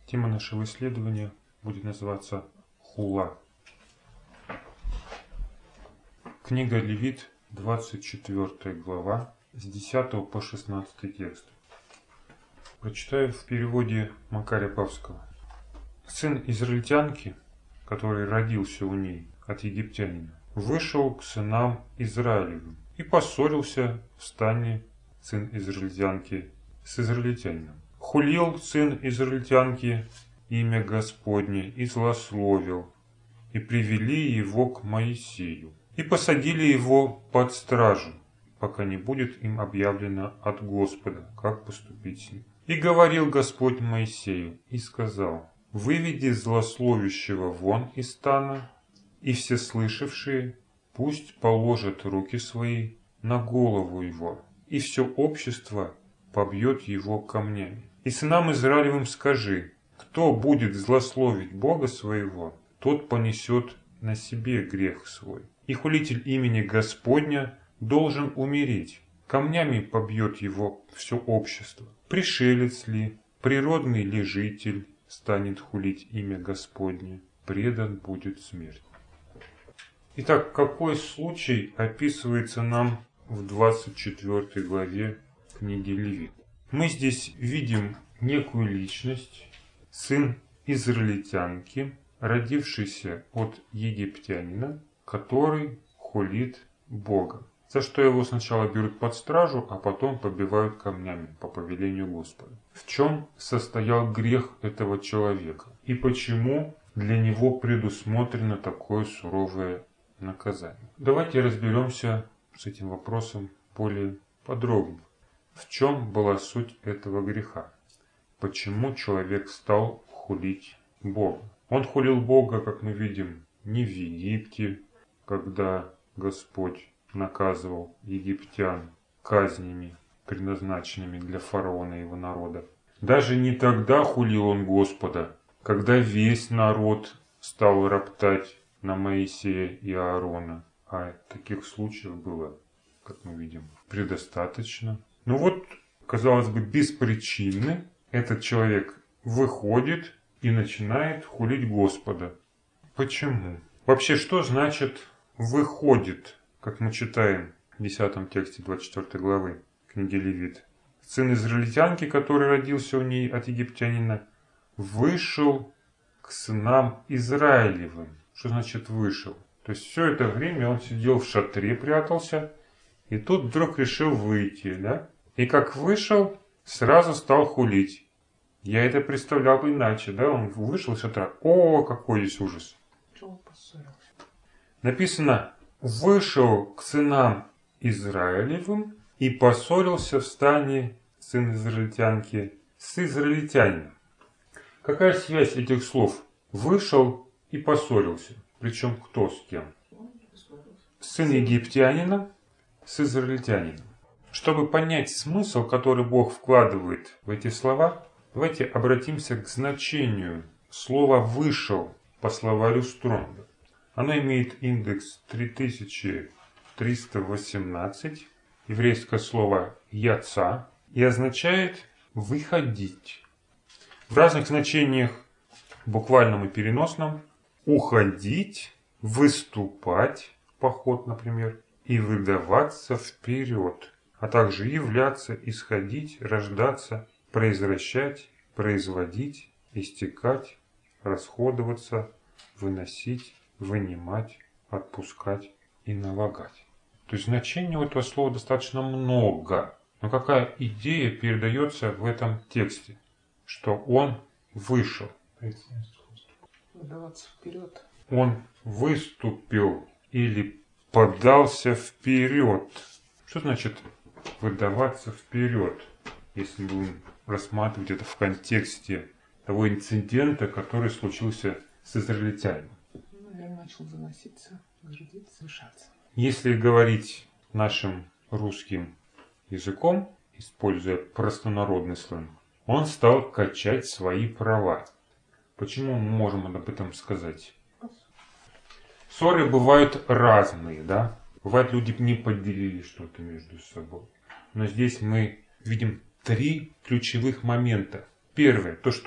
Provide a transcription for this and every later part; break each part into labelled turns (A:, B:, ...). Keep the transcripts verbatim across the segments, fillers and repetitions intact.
A: Тема нашего исследования будет называться «Хула». Книга Левит, двадцать четвёртая глава, с десятого по шестнадцатый текст. Прочитаю в переводе Макария Павского. Сын израильтянки, который родился у ней от египтянина, вышел к сынам Израилевым и поссорился в стане сын израильтянки с израильтянином. Хулил сын израильтянки имя Господне и злословил, и привели его к Моисею, и посадили его под стражу, пока не будет им объявлено от Господа, как поступить с ним. И говорил Господь Моисею, и сказал: «Выведи злословящего вон из стана, и все слышавшие пусть положат руки свои на голову его, и все общество побьет его камнями. И сынам Израилевым скажи: кто будет злословить Бога своего, тот понесет на себе грех свой. И хулитель имени Господня должен умереть. Камнями побьет его все общество. Пришелец ли, природный ли житель станет хулить имя Господне, предан будет смерти». Итак, какой случай описывается нам в двадцать четвёртой главе книги Левит? Мы здесь видим некую личность, сын израильтянки, родившийся от египтянина, который хулит Бога, за что его сначала берут под стражу, а потом побивают камнями по повелению Господа. В чем состоял грех этого человека и почему для него предусмотрено такое суровое наказание? Давайте разберемся с этим вопросом более подробно. В чем была суть этого греха? Почему человек стал хулить Бога? Он хулил Бога, как мы видим, не в Египте, когда Господь наказывал египтян казнями, предназначенными для фараона и его народа. Даже не тогда хулил он Господа, когда весь народ стал роптать на Моисея и Аарона. А таких случаев было, как мы видим, предостаточно. Ну вот, казалось бы, без причины этот человек выходит и начинает хулить Господа. Почему? Вообще, что значит «выходит», как мы читаем в десятом тексте двадцать четвёртой главы книги Левит? Сын израильтянки, который родился у ней от египтянина, вышел к сынам Израилевым. Что значит «вышел»? То есть все это время он сидел в шатре, прятался, и тут вдруг решил выйти, да? И как вышел, сразу стал хулить. Я это представлял иначе, да? Он вышел из шатра. О, какой здесь ужас! Написано: «Вышел к сынам Израилевым и поссорился в стане сын израильтянки с израильтянином». Какая связь этих слов? Вышел и поссорился. Причем кто с кем? Сын египтянина с израильтянином. Чтобы понять смысл, который Бог вкладывает в эти слова, давайте обратимся к значению слова «вышел» по словарю Стронга. Оно имеет индекс три тысячи триста восемнадцать, еврейское слово «яца», и означает «выходить». В разных значениях, буквальном и переносном, уходить, выступать, поход, например, и выдаваться вперед, а также являться, исходить, рождаться, произвращать, производить, истекать, расходоваться, выносить, вынимать, отпускать и налагать. То есть значений у этого слова достаточно много. Но какая идея передается в этом тексте? Что он вышел.
B: Выдаваться вперед.
A: Он выступил или подался вперед. Что значит выдаваться вперед, если мы будем рассматривать это в контексте того инцидента, который случился с израильтянином?
B: Наверное, начал заноситься, гордиться, совершаться.
A: Если говорить нашим русским языком, используя простонародный сленг, он стал качать свои права. Почему мы можем об этом сказать? Ссоры бывают разные, да? Бывает, люди не поделили что-то между собой. Но здесь мы видим три ключевых момента. Первое, то, что он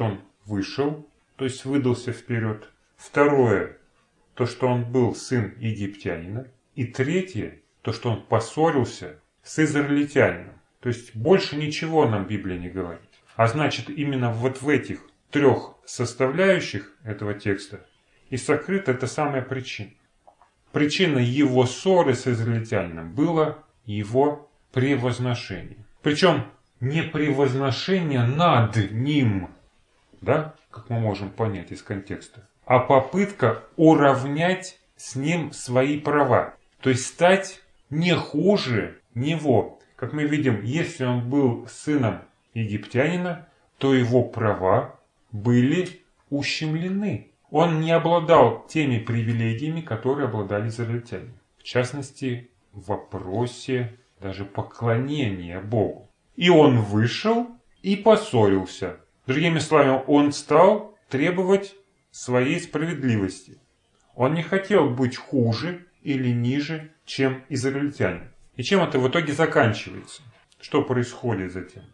A: вышел, то есть выдался вперед. Второе, то, что он был сын египтянина. И третье, то, что он поссорился с израильтянином. То есть больше ничего нам Библия не говорит. А значит, именно вот в этих трех составляющих этого текста и сокрыта эта самая причина. Причина его ссоры с израильтянином было его превозношение. Причем не превозношение над ним, да, как мы можем понять из контекста, а попытка уравнять с ним свои права. То есть стать не хуже него. Как мы видим, если он был сыном египтянина, то его права были ущемлены. Он не обладал теми привилегиями, которые обладали израильтяне. В частности, в вопросе даже поклонения Богу. И он вышел и поссорился. Другими словами, он стал требовать своей справедливости. Он не хотел быть хуже или ниже, чем израильтянин. И чем это в итоге заканчивается? Что происходит затем?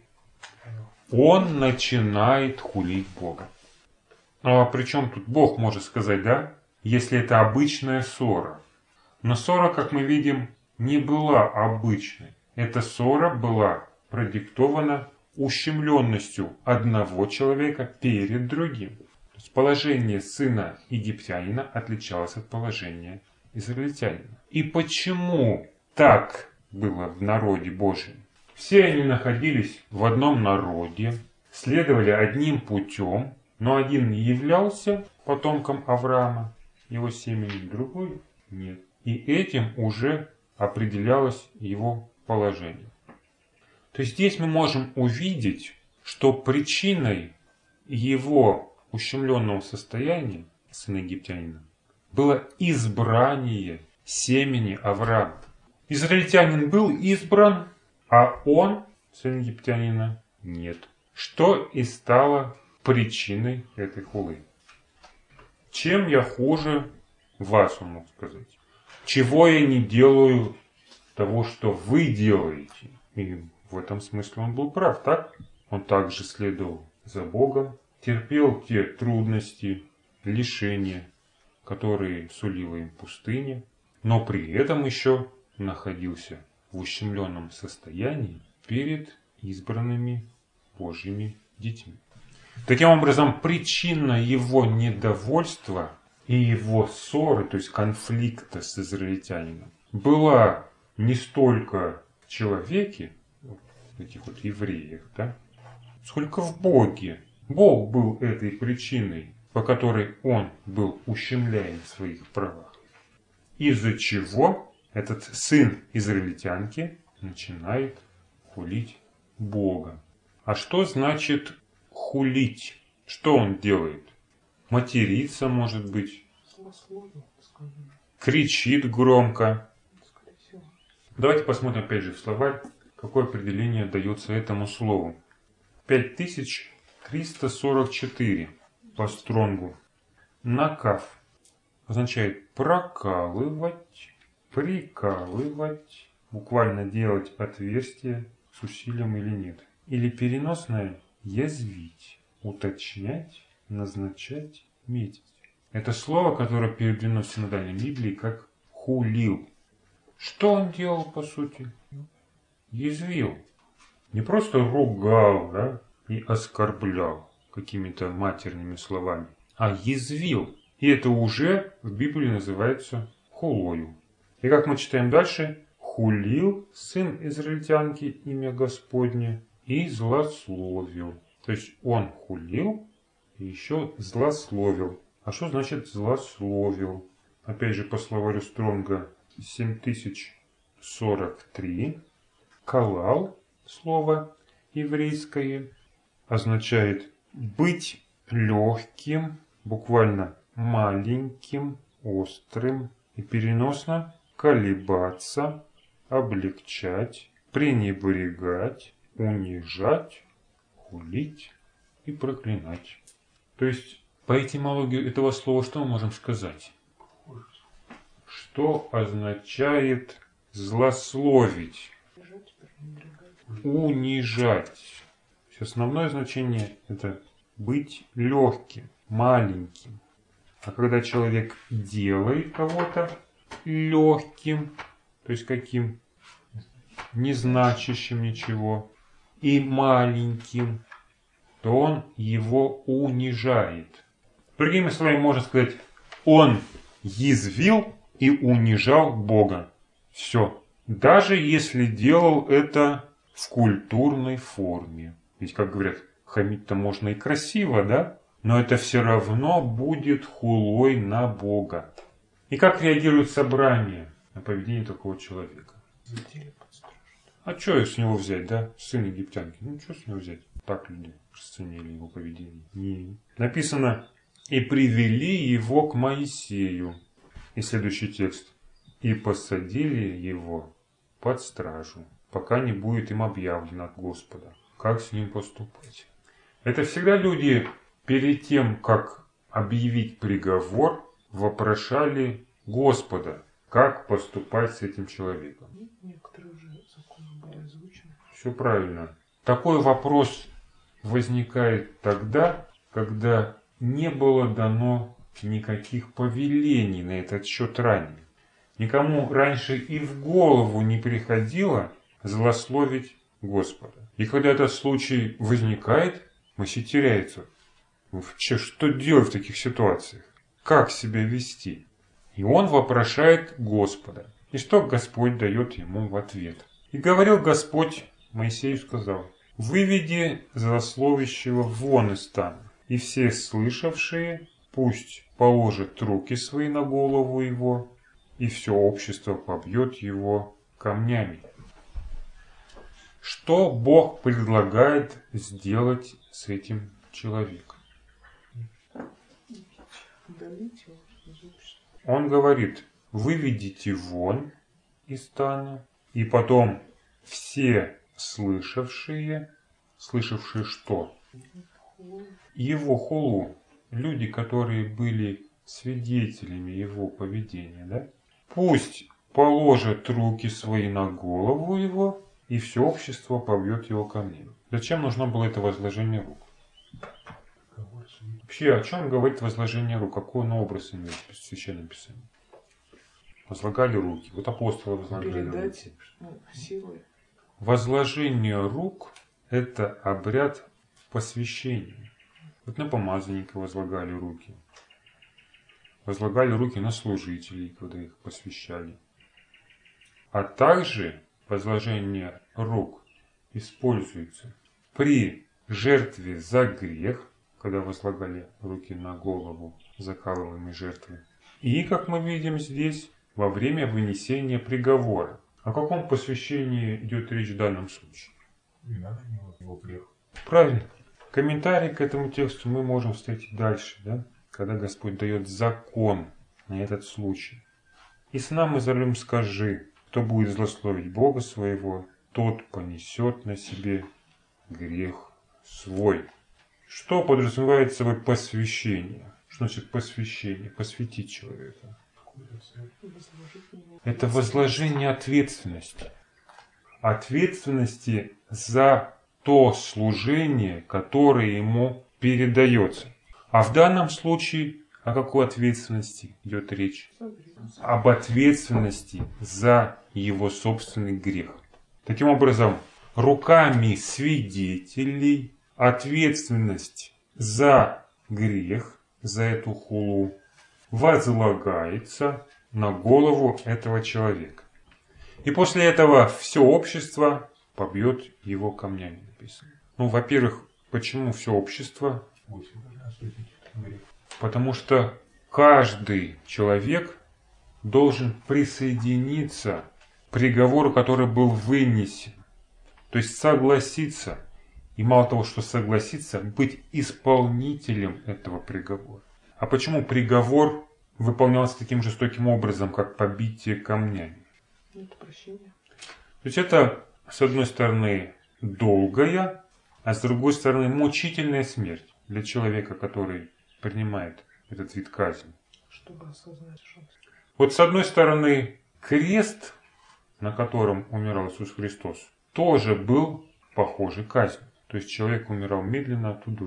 A: Он начинает хулить Бога. А при чем тут Бог, может сказать, да? Если это обычная ссора. Но ссора, как мы видим, не была обычной. Эта ссора была продиктована ущемленностью одного человека перед другим. То есть положение сына египтянина отличалось от положения израильтянина. И почему так было в народе Божьем? Все они находились в одном народе, следовали одним путем, но один являлся потомком Авраама, его семени, другой нет. И этим уже определялось его положение. То есть здесь мы можем увидеть, что причиной его ущемленного состояния, сына египтянина, было избрание семени Авраама. Израильтянин был избран, а он, сын египтянина, нет. Что и стало причиной этой хулы. Чем я хуже вас, он мог сказать. Чего я не делаю того, что вы делаете. И в этом смысле он был прав, так? Он также следовал за Богом, терпел те трудности, лишения, которые сулила им пустыня, но при этом еще находился в ущемленном состоянии перед избранными Божьими детьми. Таким образом, причина его недовольства и его ссоры, то есть конфликта с израильтянином, была не столько в человеке, в этих вот евреях, да, сколько в Боге. Бог был этой причиной, по которой он был ущемляем в своих правах. Из-за чего этот сын израильтянки начинает хулить Бога. А что значит хулить? Что он делает? Матерится, может быть. Кричит громко. Давайте посмотрим опять же в словарь, какое определение дается этому слову. пять тысяч триста сорок четыре по Стронгу. Накав означает прокалывать, прикалывать, буквально делать отверстие с усилием или нет. Или переносное язвить, уточнять, назначать, метить. Это слово, которое переведено в синодальной Библии как хулил. Что он делал по сути? Язвил. Не просто ругал, да, и оскорблял какими-то матерными словами, а язвил. И это уже в Библии называется хулою. И как мы читаем дальше, хулил сын израильтянки имя Господне и злословил. То есть он хулил и еще злословил. А что значит злословил? Опять же по словарю Стронга семь тысяч сорок три. Калал, слово еврейское, означает быть легким, буквально маленьким, острым и переносно колебаться, облегчать, пренебрегать, унижать, хулить и проклинать. То есть по этимологии этого слова что мы можем сказать? Что означает злословить? Унижать. Основное значение это быть легким, маленьким. А когда человек делает кого-то легким, то есть каким, не значащим ничего, и маленьким, то он его унижает. Другими словами, можно сказать, он язвил и унижал Бога. Все. Даже если делал это в культурной форме. Ведь, как говорят, хамить-то можно и красиво, да? Но это все равно будет хулой на Бога. И как реагирует собрание на поведение такого человека? А что с него взять, да? Сын египтянки. Ну, что с него взять? Так люди расценили его поведение. Не. Написано, и привели его к Моисею. И следующий текст. И посадили его под стражу, пока не будет им объявлено от Господа, как с ним поступать. Это всегда люди перед тем, как объявить приговор, вопрошали Господа, как поступать с этим человеком.
B: Некоторые уже законы были озвучены.
A: Все правильно. Такой вопрос возникает тогда, когда не было дано никаких повелений на этот счет ранее. Никому раньше и в голову не приходило злословить Господа. И когда этот случай возникает, Моисей теряется. Вообще, что делать в таких ситуациях? Как себя вести? И он вопрошает Господа. И что Господь дает ему в ответ? И говорил Господь Моисею, сказал: «Выведи злословящего вон из стана, и все слышавшие пусть положат руки свои на голову его, и все общество побьет его камнями». Что Бог предлагает сделать с этим человеком?
B: Удалить его из общества.
A: Он говорит: выведите вон из стана, и потом все слышавшие, слышавшие что? Его хулу. Люди, которые были свидетелями его поведения, да? Пусть положат руки свои на голову его, и все общество побьет его камнями. Зачем нужно было это возложение рук? Вообще, о чем говорит возложение рук? Какой он образ имеет в Священном Писании? Возлагали руки. Вот апостолы возлагали
B: Передать,
A: руки.
B: ну, силой.
A: Возложение рук – это обряд посвящения. Вот на помазанника возлагали руки. Возлагали руки на служителей, когда их посвящали. А также возложение рук используется при жертве за грех, когда возлагали руки на голову закалываемой жертвы. И, как мы видим здесь, во время вынесения приговора. О каком посвящении идет речь в данном случае?
C: Не надо его грех.
A: Правильно. Комментарий к этому тексту мы можем встретить дальше, да? Когда Господь дает закон на этот случай. И с нам Израилем скажи, кто будет злословить Бога своего, тот понесет на себе грех свой. Что подразумевает собой посвящение? Что значит посвящение? Посвятить человека. Это возложение ответственности. Ответственности за то служение, которое ему передается. А в данном случае о какой ответственности идет речь? Об ответственности за его собственный грех. Таким образом, руками свидетелей ответственность за грех, за эту хулу, возлагается на голову этого человека. И после этого все общество побьет его камнями, написано. Ну, во-первых, почему все общество? Потому что каждый человек должен присоединиться к приговору, который был вынесен. То есть согласиться. И мало того, что согласиться, быть исполнителем этого приговора. А почему приговор выполнялся таким жестоким образом, как побитие камнями?
B: Это прощение.
A: То есть это, с одной стороны, долгая, а с другой стороны, мучительная смерть для человека, который принимает этот вид казни.
B: Чтобы осознать шанс.
A: Вот с одной стороны, крест, на котором умирал Иисус Христос, тоже был похожий казнью. То есть человек умирал медленно от удушья.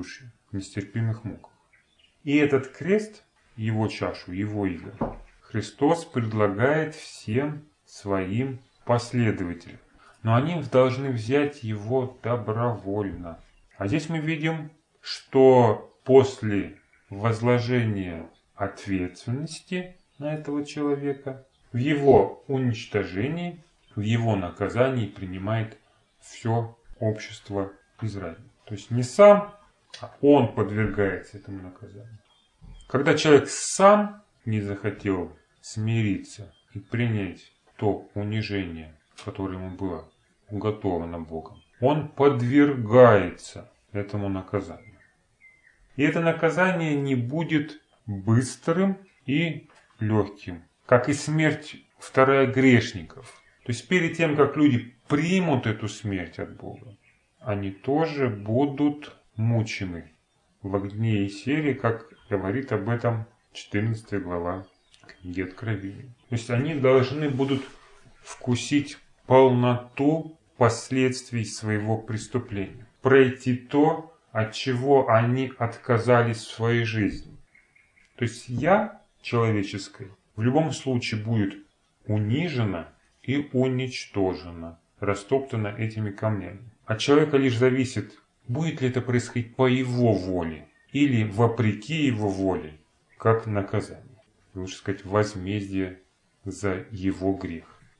A: нестерпимых муках. И этот крест, его чашу, его иго, Христос предлагает всем своим последователям. Но они должны взять его добровольно. А здесь мы видим, что после возложения ответственности на этого человека, в его уничтожении, в его наказании принимает все общество Израиля. То есть не сам, а он подвергается этому наказанию. Когда человек сам не захотел смириться и принять то унижение, которое ему было уготовано Богом, он подвергается этому наказанию. И это наказание не будет быстрым и легким, как и смерть вторая грешников. То есть перед тем, как люди примут эту смерть от Бога, они тоже будут мучены в огне и сере, как говорит об этом четырнадцатая глава книги Откровения. То есть они должны будут вкусить полноту последствий своего преступления, пройти то, от чего они отказались в своей жизни. То есть я человеческое в любом случае будет унижена и уничтожена, растоптана этими камнями. От человека лишь зависит, будет ли это происходить по его воле или вопреки его воле, как наказание. Лучше сказать, возмездие за его грех.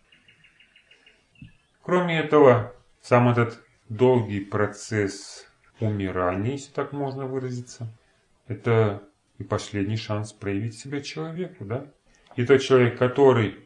A: Кроме этого, сам этот долгий процесс умирания, если так можно выразиться, это и последний шанс проявить себя человеку, да? И тот человек, который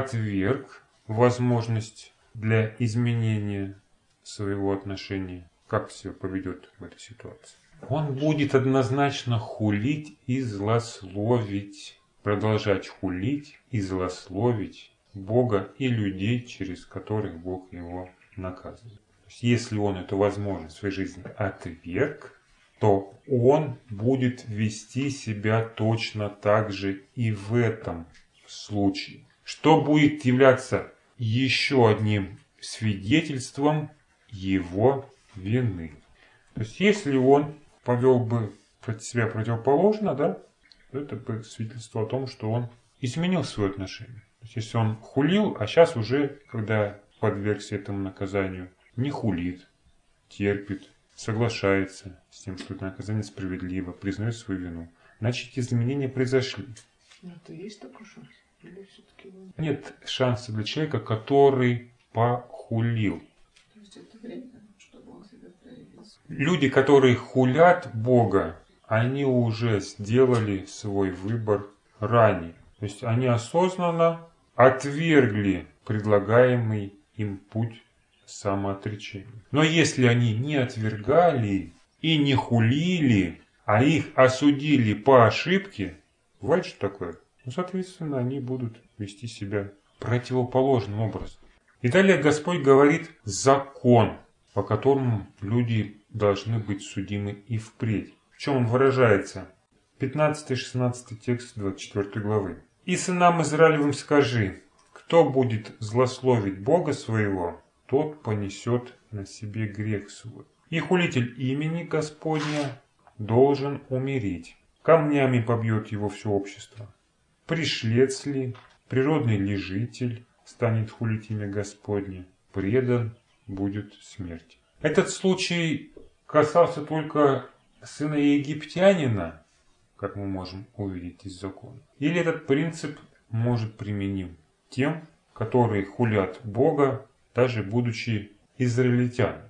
A: отверг возможность для изменения своего отношения, как себя поведет в этой ситуации, он будет однозначно хулить и злословить, продолжать хулить и злословить Бога и людей, через которых Бог его наказывает. То есть, если он эту возможность в своей жизни отверг, то он будет вести себя точно так же и в этом случае, что будет являться еще одним свидетельством его вины. То есть, если он повел бы себя противоположно, да, то это бы свидетельство о том, что он изменил свое отношение. То есть, если он хулил, а сейчас уже, когда подвергся этому наказанию, не хулит, терпит, соглашается с тем, что это наказание справедливо, признает свою вину, значит, изменения произошли.
B: Ну, это есть такой шанс? Или все-таки...
A: Нет шанса для человека, который похулил.
B: То есть это время, чтобы он себя проявил?
A: Люди, которые хулят Бога, они уже сделали свой выбор ранее. То есть они осознанно отвергли предлагаемый им путь самоотречения. Но если они не отвергали и не хулили, а их осудили по ошибке, бывает что такое? Ну, соответственно, они будут вести себя противоположным образом. И далее Господь говорит закон, по которому люди должны быть судимы и впредь. В чем он выражается? пятнадцатый-шестнадцатый текст двадцать четвёртой главы. «И сынам Израилевым скажи, кто будет злословить Бога своего, тот понесет на себе грех свой. И хулитель имени Господня должен умереть. Камнями побьет его все общество. Пришлец ли, природный ли житель станет хулить имя Господне, предан будет смерти». Этот случай касался только сына египтянина, как мы можем увидеть из закона. Или этот принцип может применим тем, которые хулят Бога, даже будучи израильтянами.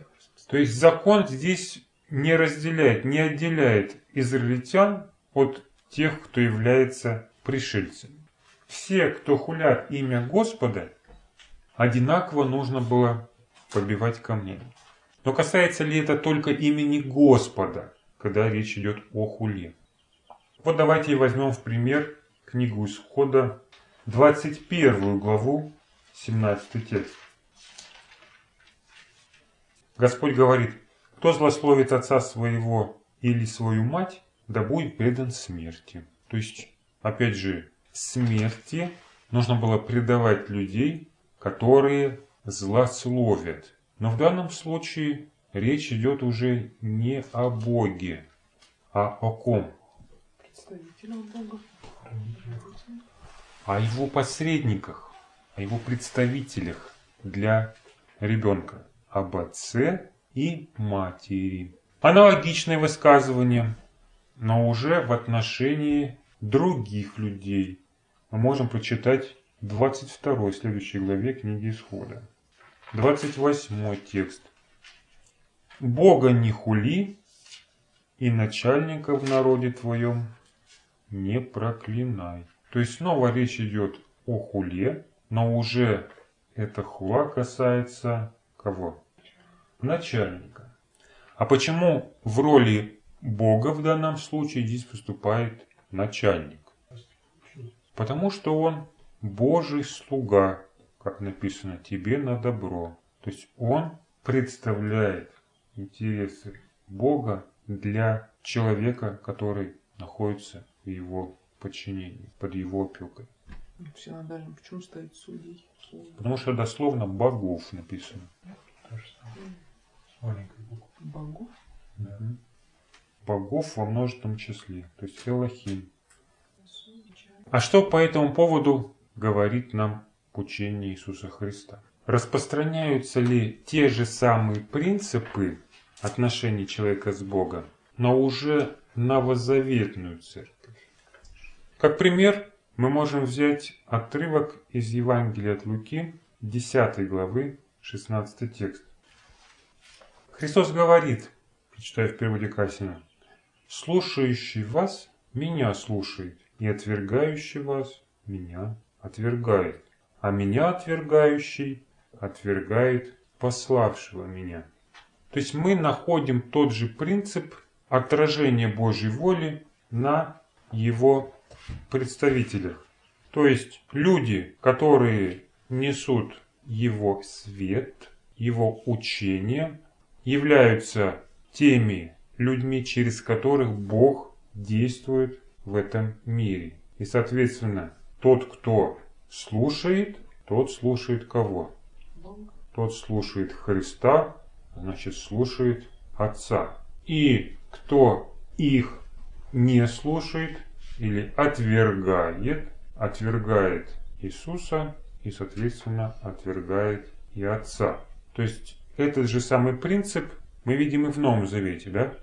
A: То есть закон здесь не разделяет, не отделяет израильтян от тех, кто является пришельцами. Все, кто хулят имя Господа, одинаково нужно было побивать камнями. Но касается ли это только имени Господа, когда речь идет о хуле? Вот давайте возьмем в пример книгу Исхода, двадцать первую главу, семнадцатый текст. Господь говорит: кто злословит отца своего или свою мать, да будет предан смерти. То есть, опять же, смерти нужно было предавать людей, которые злословят. Но в данном случае речь идет уже не о Боге, А о ком?
B: Представителем Бога.
A: О его посредниках, о его представителях для ребенка, об отце и матери. Аналогичное высказывание, но уже в отношении других людей. Мы можем прочитать двадцать второй, следующей главе книги Исхода. двадцать восьмой текст. «Бога не хули, и начальника в народе твоем не проклинай». То есть снова речь идет о хуле, но уже эта хула касается кого? Начальника. А почему в роли Бога в данном случае здесь выступает начальник? Потому что он Божий слуга, как написано, тебе на добро. То есть он представляет интересы Бога для человека, который находится в его подчинении, под его опекой.
B: В синодальном почему стоит судей?
A: Потому что дословно богов написано.
C: То же самое. С маленькой буквы.
B: Богов?
C: Да.
A: Богов во множественном числе, то есть Элохим. А что по этому поводу говорит нам учение Иисуса Христа? Распространяются ли те же самые принципы отношений человека с Богом, но уже новозаветную церковь? Как пример, мы можем взять отрывок из Евангелия от Луки, десятой главы, шестнадцатый текст. Христос говорит, прочитаю в переводе Кассина: «Слушающий вас меня слушает, и отвергающий вас меня отвергает, а меня отвергающий отвергает пославшего меня». То есть мы находим тот же принцип отражения Божьей воли на его представителях. То есть люди, которые несут его свет, его учение, являются теми людьми, через которых Бог действует в этом мире. И, соответственно, тот, кто слушает, тот слушает кого? Тот слушает Христа, значит, слушает Отца. И кто их не слушает или отвергает, отвергает Иисуса и, соответственно, отвергает и Отца. То есть этот же самый принцип мы видим и в Новом Завете, да?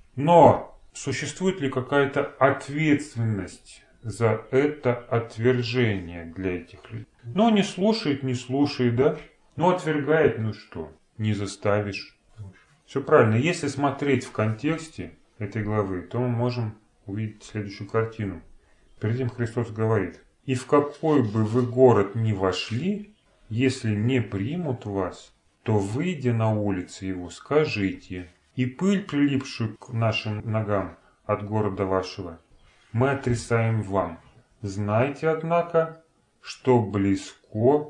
A: Но существует ли какая-то ответственность за это отвержение для этих людей? Ну, не слушает, не слушает, да? Ну, отвергает, ну что? Не заставишь. Все правильно. Если смотреть в контексте этой главы, то мы можем увидеть следующую картину. Перед этим Христос говорит: «И в какой бы вы город ни вошли, если не примут вас, то, выйдя на улицы его, скажите: и пыль, прилипшую к нашим ногам от города вашего, мы отрисаем вам. Знайте, однако, что близко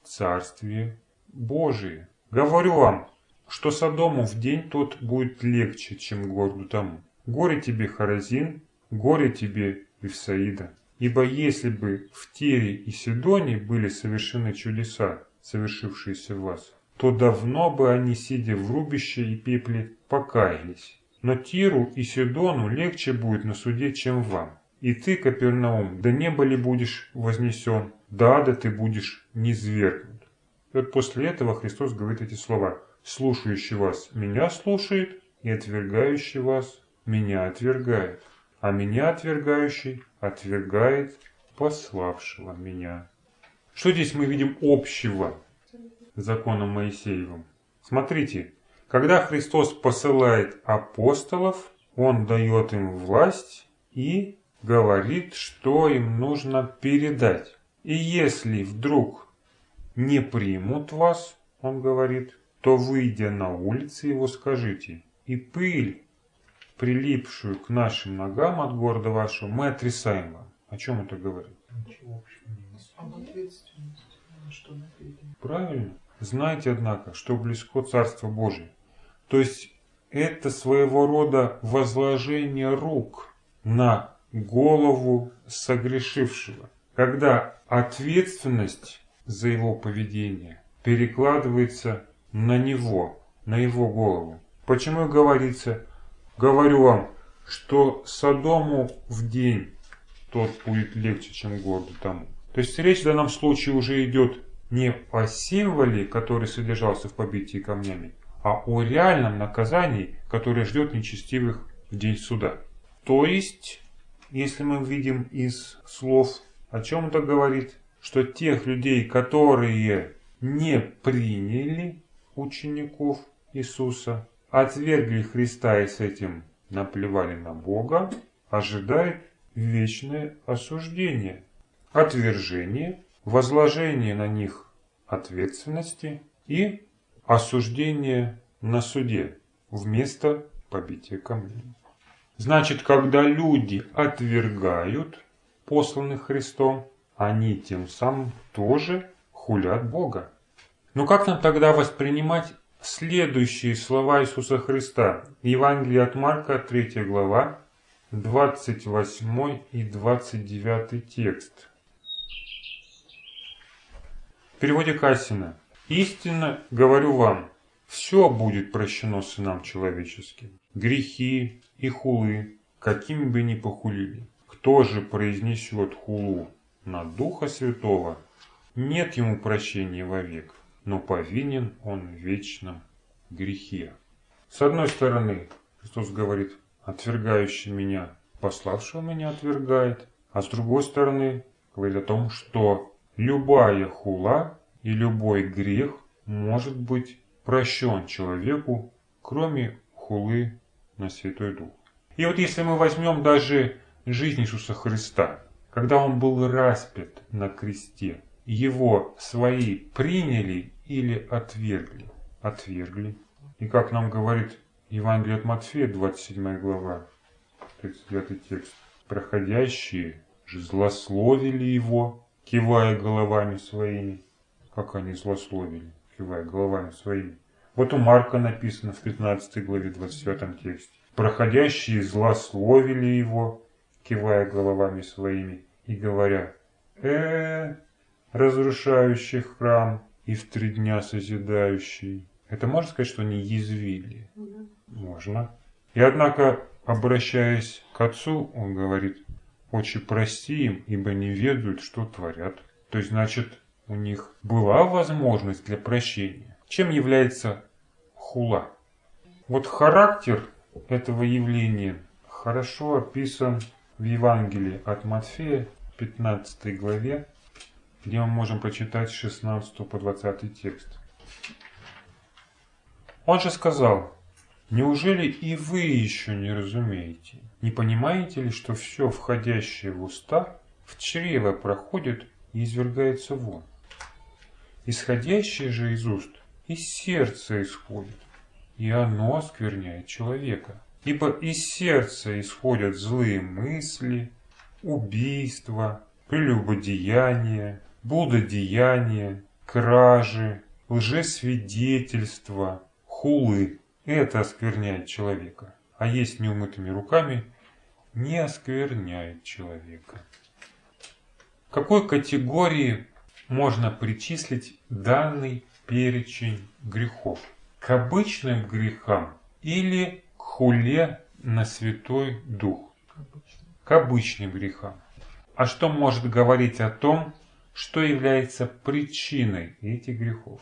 A: Царствие Божие. Говорю вам, что Содому в день тот будет легче, чем городу тому. Горе тебе, Хоразин, горе тебе, Вифсаида. Ибо если бы в Тире и Сидоне были совершены чудеса, совершившиеся в вас, то давно бы они, сидя в рубище и пепле, покаялись. Но Тиру и Сидону легче будет на суде, чем вам. И ты, Капернаум, до неба ли будешь вознесен, да ада ты будешь низвергнут». И вот после этого Христос говорит эти слова: «Слушающий вас меня слушает, и отвергающий вас меня отвергает, а меня отвергающий отвергает пославшего меня». Что здесь мы видим общего с законом Моисеевым? Смотрите, когда Христос посылает апостолов, Он дает им власть и говорит, что им нужно передать. И если вдруг не примут вас, Он говорит, то, выйдя на улицы его, скажите: и пыль, прилипшую к нашим ногам от города вашего, мы отрисаем вам. О чем это говорит?
C: Ничего общего не несет.
B: Об ответственности. На что написано?
A: Правильно. Знайте, однако, что близко Царство Божие. То есть это своего рода возложение рук на голову согрешившего, когда ответственность за его поведение перекладывается на него, на его голову. Почему и говорится: «Говорю вам, что Содому в день тот будет легче, чем городу тому. То есть речь в данном случае уже идет не о символе, который содержался в побитии камнями, а о реальном наказании, которое ждет нечестивых в день суда. То есть, если мы видим из слов, о чем это говорит, что тех людей, которые не приняли учеников Иисуса, отвергли Христа и с этим наплевали на Бога, ожидает вечное осуждение, отвержение, возложение на них ответственности и осуждение на суде вместо побития камнями. Значит, когда люди отвергают посланных Христом, они тем самым тоже хулят Бога. Но как нам тогда воспринимать следующие слова Иисуса Христа? Евангелие от Марка, третья глава, двадцать восьмой и двадцать девятый текст. В переводе Кассина. «Истинно говорю вам, все будет прощено сынам человеческим, грехи и хулы, какими бы ни похулили. Кто же произнесет хулу на Духа Святого, нет ему прощения вовек, но повинен он в вечном грехе». С одной стороны, Христос говорит, отвергающий меня, пославшего меня отвергает, а с другой стороны, говорит о том, что любая хула и любой грех может быть прощен человеку, кроме хулы на Святой Дух. И вот если мы возьмем даже жизнь Иисуса Христа, когда Он был распят на кресте, Его свои приняли или отвергли? Отвергли. И как нам говорит Евангелие от Матфея, двадцать седьмая глава, тридцать девятый текст, проходящие же злословили Его, кивая головами своими. Как они злословили, кивая головами своими? Вот у Марка написано в пятнадцатой главе, двадцать девятом тексте. Проходящие злословили Его, кивая головами своими и говоря: э разрушающий храм и в три дня созидающий. Это можно сказать, что они язвили? Mm-hmm. Можно. И однако, обращаясь к Отцу, Он говорит: «Отче, прости им, ибо не ведают, что творят». То есть, значит, у них была возможность для прощения. Чем является хула? Вот характер этого явления хорошо описан в Евангелии от Матфея, пятнадцатой главе, где мы можем прочитать с шестнадцатого по двадцатый текст. Он же сказал: «Неужели и вы еще не разумеете? Не понимаете ли, что все, входящее в уста, в чрево проходит и извергается вон? Исходящее же из уст из сердца исходит, и оно оскверняет человека. Ибо из сердца исходят злые мысли, убийства, прелюбодеяния, блудодеяния, кражи, лжесвидетельства, хулы. Это оскверняет человека. А есть неумытыми руками не оскверняет человека». К какой категории можно причислить данный перечень грехов? К обычным грехам или к хуле на Святой Дух? К обычным грехам. А что может говорить о том, что является причиной этих грехов?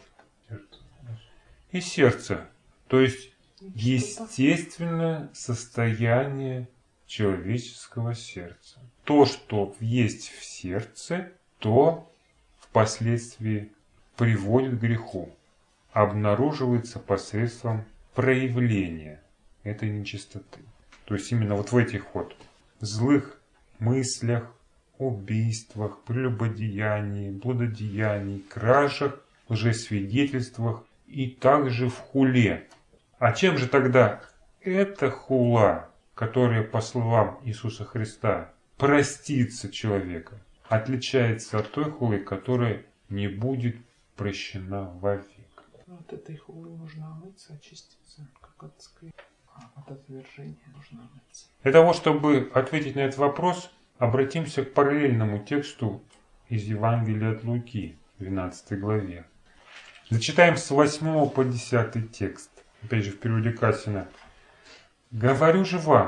A: И сердце, то есть естественное состояние человеческого сердца. То, что есть в сердце, то впоследствии приводит к греху, обнаруживается посредством проявления этой нечистоты. То есть именно вот в этих вот злых мыслях, убийствах, прелюбодеянии, блудодеянии, кражах, лжесвидетельствах и также в хуле. А чем же тогда эта хула, которая, по словам Иисуса Христа, простится человека, отличается от той хулы, которая не будет прощена вовек?
B: От этой хулы нужно омыться, очиститься, как от скверны. А от отвержения нужно омыться.
A: Для того, чтобы ответить на этот вопрос, обратимся к параллельному тексту из Евангелия от Луки, двенадцатой главе. Зачитаем с восьмого по десятый текст. Опять же в переводе Кассина. «Говорю же вам,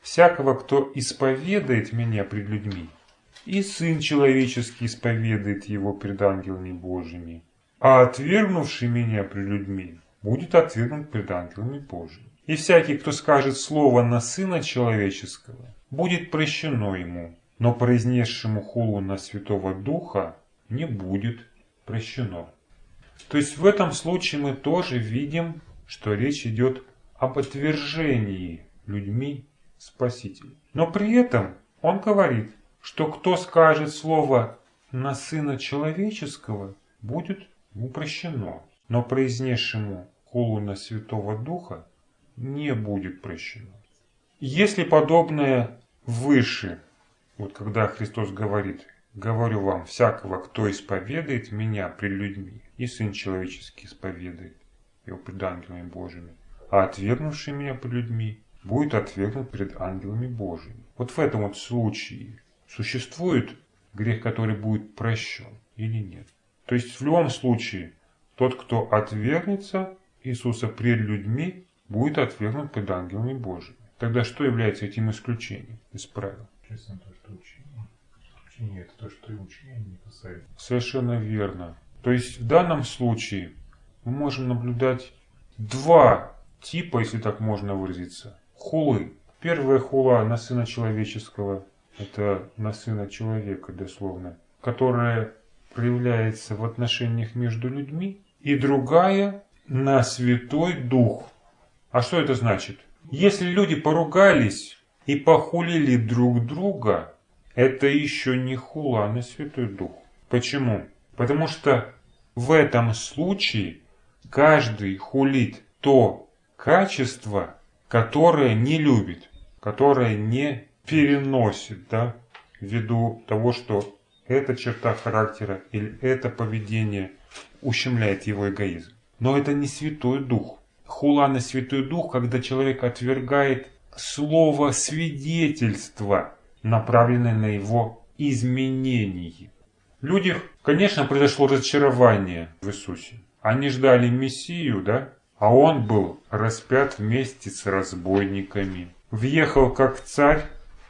A: всякого, кто исповедает меня пред людьми, и Сын Человеческий исповедает его пред ангелами Божьими. А отвергнувший меня пред людьми будет отвергнут пред ангелами Божьими. И всякий, кто скажет слово на Сына Человеческого, будет прощено ему, но произнесшему хулу на Святого Духа не будет прощено». То есть в этом случае мы тоже видим, что речь идет об отвержении людьми Спасителя. Но при этом он говорит, что кто скажет слово на Сына Человеческого, будет ему прощено, но произнесшему хулу на Святого Духа не будет прощено. Если подобное выше, вот когда Христос говорит: «Говорю вам, всякого, кто исповедует меня пред людьми, и Сын Человеческий исповедует его пред ангелами Божьими, а отвергнувший меня пред людьми будет отвергнут пред ангелами Божьими». Вот в этом вот случае существует грех, который будет прощен или нет? То есть в любом случае тот, кто отвергнется Иисуса пред людьми, будет отвергнут пред ангелами Божьими. Тогда что является этим исключением из правил?
C: Честно, то, что учение. Учение — это то, что и учение не касается.
A: Совершенно верно. То есть в данном случае мы можем наблюдать два типа, если так можно выразиться, хулы. Первая хула на Сына Человеческого, это на Сына Человека дословно, которая проявляется в отношениях между людьми, и другая на Святой Дух. А что это значит? Если люди поругались и похулили друг друга, это еще не хула на Святой Дух. Почему? Потому что в этом случае каждый хулит то качество, которое не любит, которое не переносит, да, ввиду того, что эта черта характера или это поведение ущемляет его эгоизм. Но это не Святой Дух. Хула на Святой Дух, когда человек отвергает слово свидетельства, направленное на его изменение. Люди, конечно, произошло разочарование в Иисусе. Они ждали Мессию, да? А он был распят вместе с разбойниками. Въехал как царь,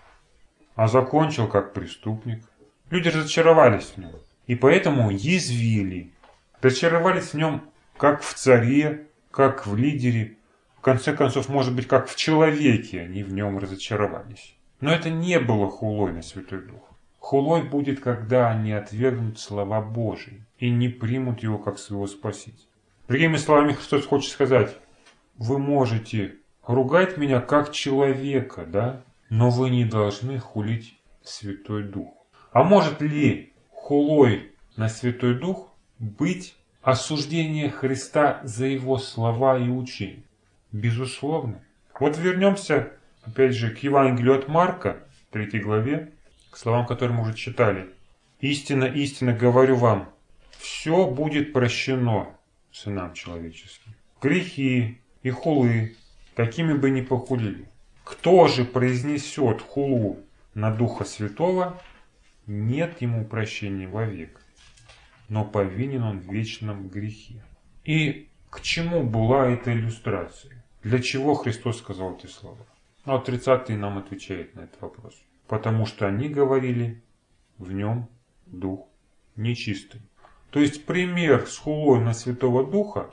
A: а закончил как преступник. Люди разочаровались в нем. И поэтому язвили. Разочаровались в нем как в царе, как в лидере. В конце концов, может быть, как в человеке они в нем разочаровались. Но это не было хулой на Святой Дух. Хулой будет, когда они отвергнут слова Божии и не примут его как своего Спасителя. Другими словами, Христос хочет сказать: вы можете ругать меня как человека, да, но вы не должны хулить Святой Дух. А может ли хулой на Святой Дух быть осуждение Христа за его слова и учение? Безусловно. Вот вернемся опять же к Евангелию от Марка, третьей главе, к словам, которые мы уже читали. «Истинно, истинно говорю вам, все будет прощено сынам человеческим. Грехи и хулы, какими бы ни похулили. Кто же произнесет хулу на Духа Святого, нет ему прощения вовек, но повинен он в вечном грехе». И к чему была эта иллюстрация? Для чего Христос сказал эти слова? Ну, а тридцатый нам отвечает на этот вопрос. Потому что они говорили, в нем дух нечистый. То есть пример с хулой на Святого Духа,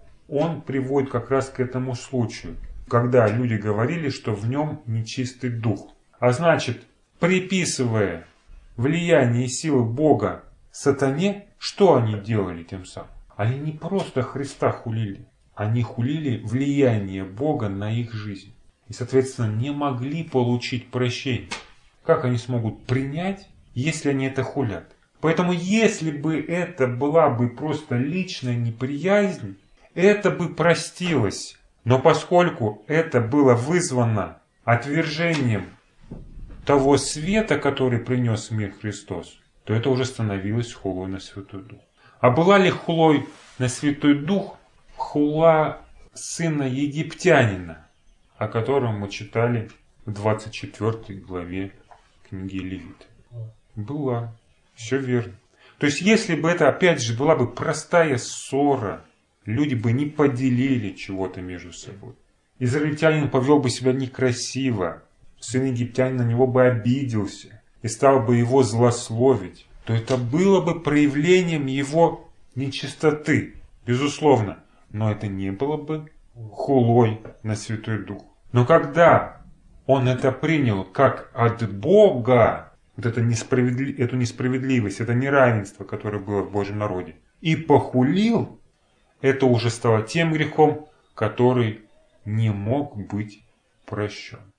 A: он приводит как раз к этому случаю, когда люди говорили, что в нем нечистый дух. А значит, приписывая влияние и силы Бога сатане, что они делали тем самым? Они не просто Христа хулили, они хулили влияние Бога на их жизнь. И, соответственно, не могли получить прощение. Как они смогут принять, если они это хулят? Поэтому, если бы это была бы просто личная неприязнь, это бы простилось. Но поскольку это было вызвано отвержением того света, который принес в мир Христос, то это уже становилось хулой на Святой Дух. А была ли хулой на Святой Дух хула сына египтянина, о котором мы читали в двадцать четвёртой главе книги Левит? Была. Все верно. То есть, если бы это, опять же, была бы простая ссора, люди бы не поделили чего-то между собой. Израильтянин повел бы себя некрасиво, сын египтянин на него бы обиделся и стал бы его злословить, то это было бы проявлением его нечистоты, безусловно, но это не было бы хулой на Святой Дух. Но когда он это принял как от Бога, вот это несправедли... эту несправедливость, это неравенство, которое было в Божьем народе, и похулил, это уже стало тем грехом, который не мог быть прощен.